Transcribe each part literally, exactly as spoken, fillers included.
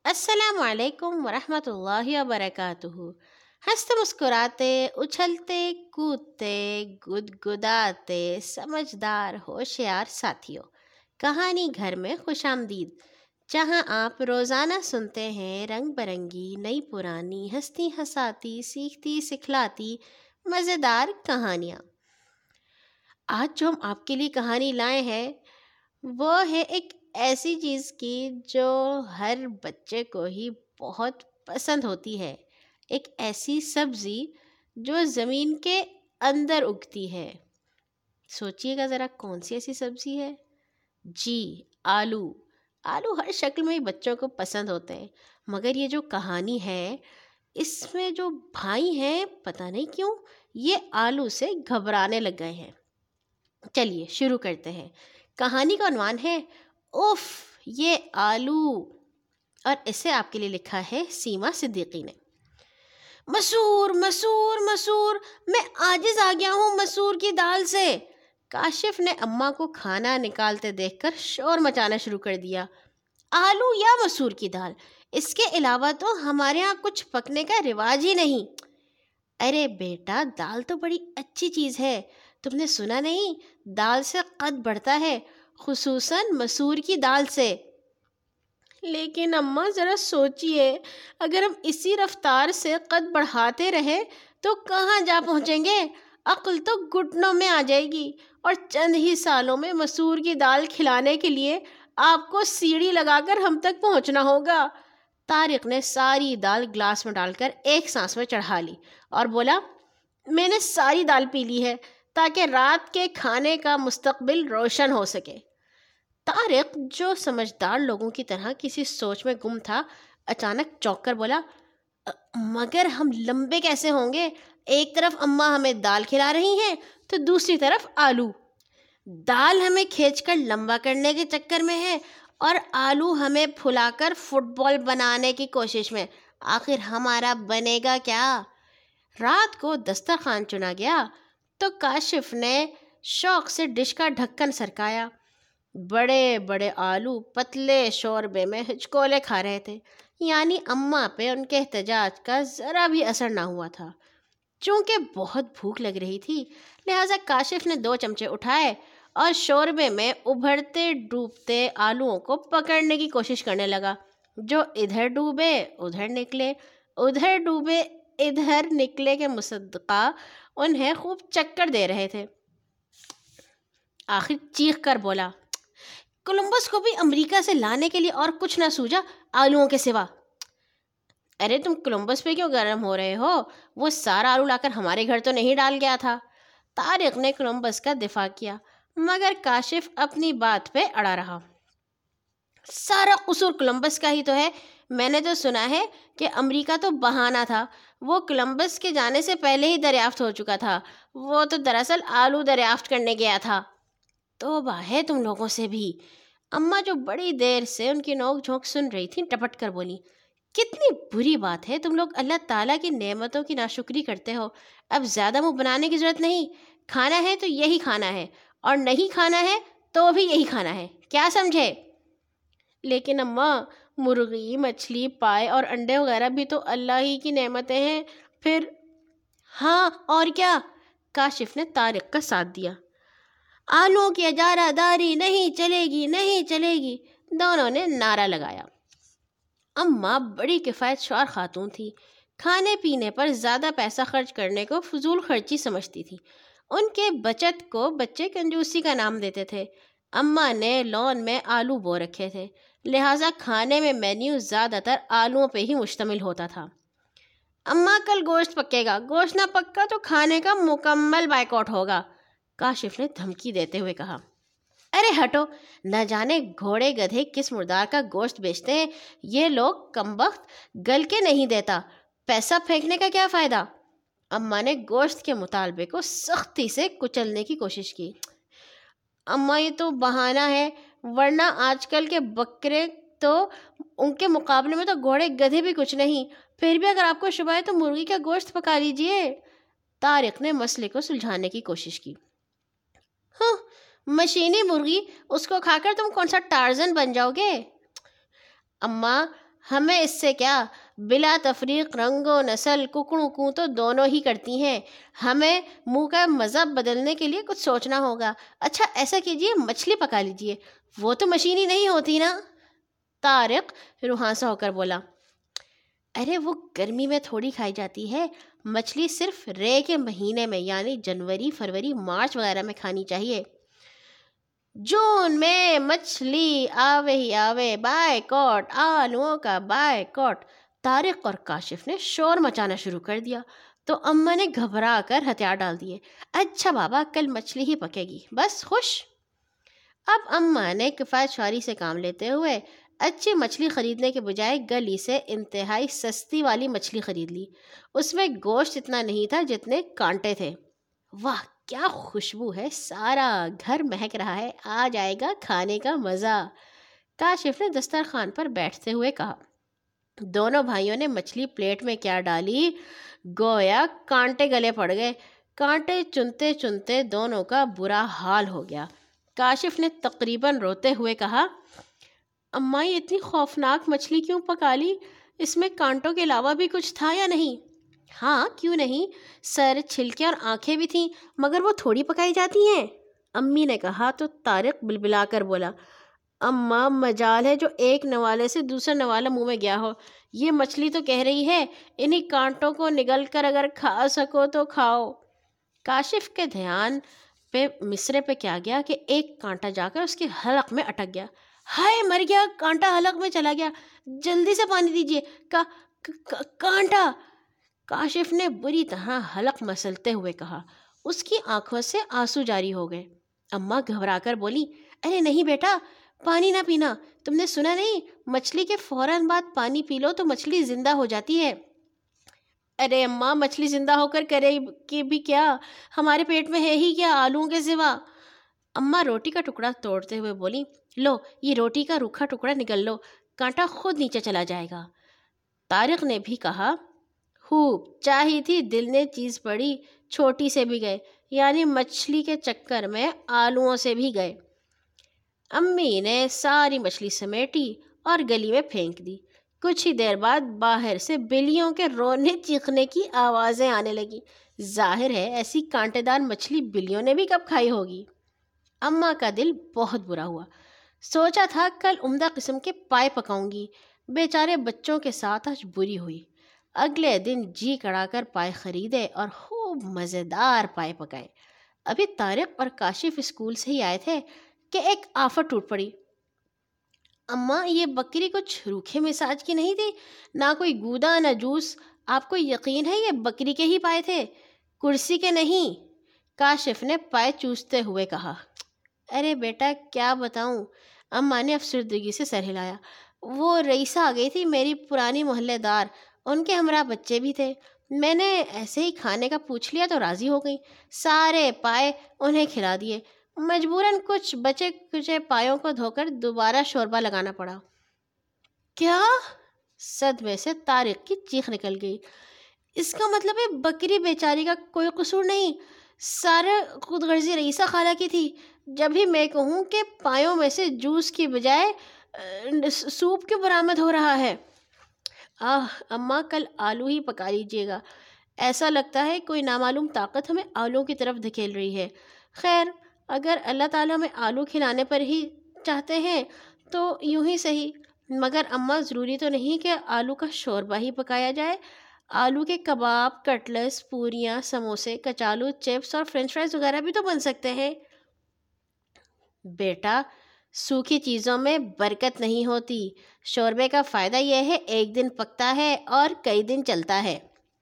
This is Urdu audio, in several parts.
السلام علیکم ورحمۃ اللہ وبرکاتہ۔ ہنستے مسکراتے اچھلتے کودتے گدگداتے سمجھدار ہوشیار ساتھیوں، کہانی گھر میں خوش آمدید، جہاں آپ روزانہ سنتے ہیں رنگ برنگی نئی پرانی ہستی ہساتی سیکھتی سکھلاتی مزیدار کہانیاں۔ آج جو ہم آپ کے لیے کہانی لائے ہیں وہ ہے ایک ایسی چیز کی جو ہر بچے کو ہی بہت پسند ہوتی ہے، ایک ایسی سبزی جو زمین کے اندر اگتی ہے۔ سوچئے گا ذرا کون سی ایسی سبزی ہے؟ جی، آلو۔ آلو ہر شکل میں بچوں کو پسند ہوتے ہیں، مگر یہ جو کہانی ہے اس میں جو بھائی ہیں پتہ نہیں کیوں یہ آلو سے گھبرانے لگ گئے ہیں۔ چلیے شروع کرتے ہیں۔ کہانی کا عنوان ہے اوف یہ آلو، اور اسے آپ کے لیے لکھا ہے سیما صدیقی نے۔ مسور مسور مسور، میں عاجز آ گیا ہوں مسور کی دال سے۔ کاشف نے اماں کو کھانا نکالتے دیکھ کر شور مچانا شروع کر دیا۔ آلو یا مسور کی دال، اس کے علاوہ تو ہمارے ہاں کچھ پکنے کا رواج ہی نہیں۔ ارے بیٹا، دال تو بڑی اچھی چیز ہے، تم نے سنا نہیں؟ دال سے قد بڑھتا ہے، خصوصاً مسور کی دال سے۔ لیکن اماں ذرا سوچئے، اگر ہم اسی رفتار سے قد بڑھاتے رہے تو کہاں جا پہنچیں گے؟ عقل تو گھٹنوں میں آ جائے گی، اور چند ہی سالوں میں مسور کی دال کھلانے کے لیے آپ کو سیڑھی لگا کر ہم تک پہنچنا ہوگا۔ طارق نے ساری دال گلاس میں ڈال کر ایک سانس میں چڑھا لی اور بولا، میں نے ساری دال پی لی ہے تاکہ رات کے کھانے کا مستقبل روشن ہو سکے۔ طارق جو سمجھدار لوگوں کی طرح کسی سوچ میں گم تھا، اچانک چونک کر بولا، مگر ہم لمبے کیسے ہوں گے؟ ایک طرف اماں ہمیں دال کھلا رہی ہیں تو دوسری طرف آلو۔ دال ہمیں کھینچ کر لمبا کرنے کے چکر میں ہے اور آلو ہمیں پھلا کر فٹ بال بنانے کی کوشش میں۔ آخر ہمارا بنے گا کیا؟ رات کو دسترخوان چنا گیا تو کاشف نے شوق سے ڈش کا ڈھکن سرکایا۔ بڑے بڑے آلو پتلے شوربے میں ہچکولے کھا رہے تھے، یعنی اماں پہ ان کے احتجاج کا ذرا بھی اثر نہ ہوا تھا۔ چونکہ بہت بھوک لگ رہی تھی لہٰذا کاشف نے دو چمچے اٹھائے اور شوربے میں ابھرتے ڈوبتے آلوؤں کو پکڑنے کی کوشش کرنے لگا۔ جو ادھر ڈوبے ادھر نکلے، ادھر ڈوبے ادھر نکلے کے مصدقہ انہیں خوب چکر دے رہے تھے۔ آخر چیخ کر بولا، کولمبس کو بھی امریکہ سے لانے کے لیے اور کچھ نہ سوجا آلوؤں کے سوا۔ ارے تم کولمبس پہ کیوں گرم ہو رہے ہو؟ وہ سارا آلو لا کر ہمارے گھر تو نہیں ڈال گیا تھا۔ طارق نے کولمبس کا دفاع کیا، مگر کاشف اپنی بات پہ اڑا رہا۔ سارا قصور کولمبس کا ہی تو ہے۔ میں نے تو سنا ہے کہ امریکہ تو بہانہ تھا، وہ کولمبس کے جانے سے پہلے ہی دریافت ہو چکا تھا، وہ تو دراصل آلو دریافت کرنے گیا تھا۔ توبہ ہے تم لوگوں سے بھی۔ اماں جو بڑی دیر سے ان کی نوک جھونک سن رہی تھیں ٹپٹ کر بولی، کتنی بری بات ہے تم لوگ اللہ تعالیٰ کی نعمتوں کی ناشکری کرتے ہو۔ اب زیادہ منہ بنانے کی ضرورت نہیں، کھانا ہے تو یہی کھانا ہے، اور نہیں کھانا ہے تو بھی یہی کھانا ہے، کیا سمجھے؟ لیکن اماں، مرغی مچھلی پائے اور انڈے وغیرہ بھی تو اللہ ہی کی نعمتیں ہیں، پھر… ہاں اور کیا؟ کاشف نے طارق کا ساتھ دیا۔ آلوؤں کی اجارہ داری نہیں چلے گی نہیں چلے گی، دونوں نے نعرہ لگایا۔ اماں بڑی کفایت شعار خاتون تھی، کھانے پینے پر زیادہ پیسہ خرچ کرنے کو فضول خرچی سمجھتی تھی۔ ان کے بچت کو بچے کنجوسی کا نام دیتے تھے۔ اماں نے لون میں آلو بو رکھے تھے، لہٰذا کھانے میں مینیو زیادہ تر آلوؤں پہ ہی مشتمل ہوتا تھا۔ اماں کل گوشت پکے گا، گوشت نہ پکا تو کھانے کا مکمل بائیکاٹ ہوگا، کاشف نے دھمکی دیتے ہوئے کہا۔ ارے ہٹو، نہ جانے گھوڑے گدھے کس مردار کا گوشت بیچتے ہیں یہ لوگ، کمبخت گل کے نہیں دیتا، پیسہ پھینکنے کا کیا فائدہ؟ اماں نے گوشت کے مطالبے کو سختی سے کچلنے کی کوشش کی۔ اماں یہ تو بہانہ ہے، ورنہ آج کل کے بکرے تو ان کے مقابلے میں تو گھوڑے گدھے بھی کچھ نہیں، پھر بھی اگر آپ کو شبہ ہے تو مرغی کا گوشت پکا لیجئے۔ طارق نے مسئلے کو سلجھانے کی کوشش کی۔ ہاں، مشینی مرغی، اس کو کھا کر تم کون سا ٹارزن بن جاؤ گے؟ اماں، ہمیں اس سے کیا، بلا تفریق رنگ و نسل ککڑوں کو تو دونوں ہی کرتی ہیں، ہمیں منہ کا مذہب بدلنے کے لیے کچھ سوچنا ہوگا۔ اچھا ایسا کیجئے، مچھلی پکا لیجئے، وہ تو مشینی نہیں ہوتی نا؟ طارق روحانسا ہو کر بولا۔ ارے وہ گرمی میں تھوڑی کھائی جاتی ہے، مچھلی صرف رے کے مہینے میں یعنی جنوری فروری مارچ وغیرہ میں کھانی چاہیے۔ جون میں مچھلی آوے ہی آوے، بائیکاٹ، آلوؤں کا بائیکاٹ۔ طارق اور کاشف نے شور مچانا شروع کر دیا تو اماں نے گھبرا کر ہتھیار ڈال دیے۔ اچھا بابا، کل مچھلی ہی پکے گی، بس خوش؟ اب اماں نے کفایت شعاری سے کام لیتے ہوئے اچھی مچھلی خریدنے کے بجائے گلی سے انتہائی سستی والی مچھلی خرید لی۔ اس میں گوشت اتنا نہیں تھا جتنے کانٹے تھے۔ واہ کیا خوشبو ہے، سارا گھر مہک رہا ہے، آ جائے گا کھانے کا مزہ، کاشف نے دسترخوان پر بیٹھتے ہوئے کہا۔ دونوں بھائیوں نے مچھلی پلیٹ میں کیا ڈالی، گویا کانٹے گلے پڑ گئے۔ کانٹے چنتے چنتے دونوں کا برا حال ہو گیا۔ کاشف نے تقریباً روتے ہوئے کہا، اماں یہ اتنی خوفناک مچھلی کیوں پکا لی؟ اس میں کانٹوں کے علاوہ بھی کچھ تھا یا نہیں؟ ہاں کیوں نہیں، سر چھلکے اور آنکھیں بھی تھیں، مگر وہ تھوڑی پکائی جاتی ہیں، امی نے کہا تو طارق بلبلا کر بولا، اماں مجال ہے جو ایک نوالے سے دوسرا نوالا منہ میں گیا ہو، یہ مچھلی تو کہہ رہی ہے انہی کانٹوں کو نگل کر اگر کھا سکو تو کھاؤ۔ کاشف کے دھیان پہ مصرے پہ کیا گیا کہ ایک کانٹا جا کر اس کے حلق میں اٹک گیا۔ ہائے مر گیا، کانٹا حلق میں چلا گیا، جلدی سے پانی دیجیے، کا کانٹا۔ کاشف نے بری طرح حلق مسلتے ہوئے کہا۔ اس کی آنکھوں سے آنسو جاری ہو گئے۔ اماں گھبرا کر بولی، ارے نہیں بیٹا، پانی نہ پینا، تم نے سنا نہیں، مچھلی کے فوراً بعد پانی پی لو تو مچھلی زندہ ہو جاتی ہے۔ ارے اماں مچھلی زندہ ہو کر کرے کہ بھی کیا، ہمارے پیٹ میں ہے ہی کیا آلوؤں کے سوا؟ اماں روٹی کا ٹکڑا توڑتے ہوئے بولی، لو یہ روٹی کا روکھا ٹکڑا نگل لو، کانٹا خود نیچے چلا جائے گا۔ طارق نے بھی کہا، خوب چاہی تھی دل نے چیز پڑی، چھوٹی سے بھی گئے، یعنی مچھلی کے چکر میں آلوؤں سے بھی گئے۔ امی نے ساری مچھلی سمیٹی اور گلی میں پھینک دی۔ کچھ ہی دیر بعد باہر سے بلیوں کے رونے چیخنے کی آوازیں آنے لگی۔ ظاہر ہے ایسی کانٹے دار مچھلی بلیوں نے بھی کب کھائی ہوگی۔ اماں کا دل بہت برا ہوا، سوچا تھا کل عمدہ قسم کے پائے پکاؤں گی، بیچارے بچوں کے ساتھ آج بری ہوئی۔ اگلے دن جی کڑا کر پائے خریدے اور خوب مزیدار پائے پکائے۔ ابھی طارق اور کاشف اسکول سے ہی آئے تھے کہ ایک آفت ٹوٹ پڑی۔ اماں یہ بکری کچھ روکھے مزاج کی نہیں تھی، نہ کوئی گودا نہ جوس، آپ کو یقین ہے یہ بکری کے ہی پائے تھے، کرسی کے نہیں؟ کاشف نے پائے چوستے ہوئے کہا۔ ارے بیٹا کیا بتاؤں، اماں نے افسردگی سے سر ہلایا، وہ رئیسہ آ گئی تھی میری پرانی محلے دار، ان کے ہمراہ بچے بھی تھے، میں نے ایسے ہی کھانے کا پوچھ لیا تو راضی ہو گئی، سارے پائے انہیں کھلا دیے، مجبوراً کچھ بچے کچے پایوں کو دھو کر دوبارہ شوربہ لگانا پڑا۔ کیا؟ صدمے سے طارق کی چیخ نکل گئی۔ اس کا مطلب ہے بکری بیچاری کا کوئی قصور نہیں، سارے خود غرضی رئیسہ خالہ کی تھی۔ جب ہی میں کہوں کہ پایوں میں سے جوس کی بجائے سوپ کیوں برآمد ہو رہا ہے؟ آہ اماں کل آلو ہی پکا لیجیے گا، ایسا لگتا ہے کوئی نامعلوم طاقت ہمیں آلو کی طرف دھکیل رہی ہے۔ خیر اگر اللہ تعالیٰ ہمیں آلو کھلانے پر ہی چاہتے ہیں تو یوں ہی صحیح، مگر اماں ضروری تو نہیں کہ آلو کا شوربہ ہی پکایا جائے، آلو کے کباب، کٹلس، پوریاں، سموسے، کچالو، چپس اور فرینچ فرائز وغیرہ بھی تو بن سکتے ہیں۔ بیٹا سوکھی چیزوں میں برکت نہیں ہوتی، شوربے کا فائدہ یہ ہے ایک دن پکتا ہے اور کئی دن چلتا ہے۔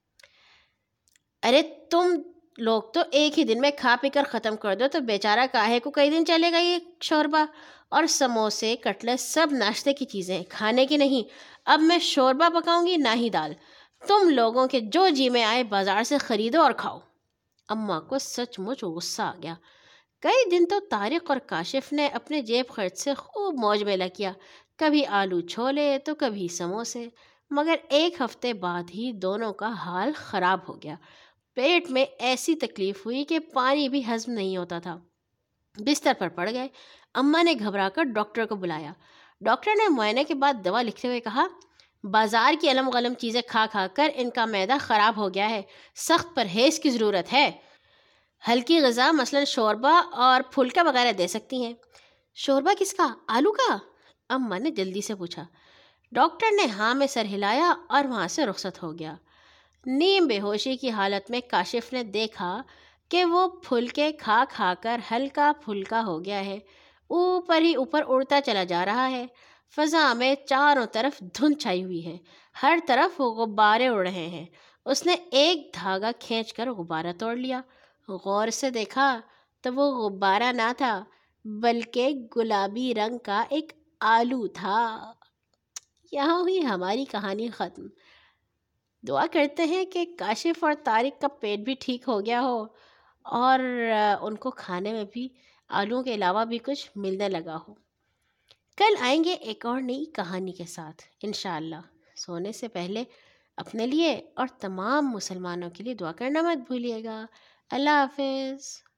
ارے تم لوگ تو ایک ہی دن میں کھا پی کر ختم کر دو تو بیچارہ کاہے کو کئی دن چلے گا یہ شوربہ؟ اور سموسے کٹلس سب ناشتے کی چیزیں، کھانے کی نہیں۔ اب میں شوربہ پکاؤں گی نہ ہی دال، تم لوگوں کے جو جی میں آئے بازار سے خریدو اور کھاؤ۔ اماں کو سچ مچ غصہ آ گیا۔ کئی دن تو طارق اور کاشف نے اپنے جیب خرچ سے خوب موج میلہ کیا، کبھی آلو چھولے تو کبھی سموسے، مگر ایک ہفتے بعد ہی دونوں کا حال خراب ہو گیا۔ پیٹ میں ایسی تکلیف ہوئی کہ پانی بھی ہضم نہیں ہوتا تھا، بستر پر پڑ گئے۔ اماں نے گھبرا کر ڈاکٹر کو بلایا۔ ڈاکٹر نے معائنے کے بعد دوا لکھتے ہوئے کہا، بازار کی علم غلم چیزیں کھا کھا کر ان کا معدہ خراب ہو گیا ہے، سخت پرہیز کی ضرورت ہے۔ ہلکی غذا مثلاً شوربہ اور پھلکا وغیرہ دے سکتی ہیں۔ شوربہ کس کا؟ آلو کا؟ اماں نے جلدی سے پوچھا۔ ڈاکٹر نے ہاں میں سر ہلایا اور وہاں سے رخصت ہو گیا۔ نیم بے ہوشی کی حالت میں کاشف نے دیکھا کہ وہ پھلکے کھا کھا کر ہلکا پھلکا ہو گیا ہے، اوپر ہی اوپر اڑتا چلا جا رہا ہے۔ فضا میں چاروں طرف دھند چھائی ہوئی ہے، ہر طرف وہ غبارے اڑ رہے ہیں۔ اس نے ایک دھاگا کھینچ کر غبارہ توڑ لیا۔ غور سے دیکھا تو وہ غبارہ نہ تھا بلکہ گلابی رنگ کا ایک آلو تھا۔ یہاں ہوئی ہماری کہانی ختم۔ دعا کرتے ہیں کہ کاشف اور طارق کا پیٹ بھی ٹھیک ہو گیا ہو اور ان کو کھانے میں بھی آلووں کے علاوہ بھی کچھ ملنے لگا ہو۔ کل آئیں گے ایک اور نئی کہانی کے ساتھ انشاءاللہ۔ سونے سے پہلے اپنے لیے اور تمام مسلمانوں کے لیے دعا کرنا مت بھولیے گا۔ اللہ حافظ۔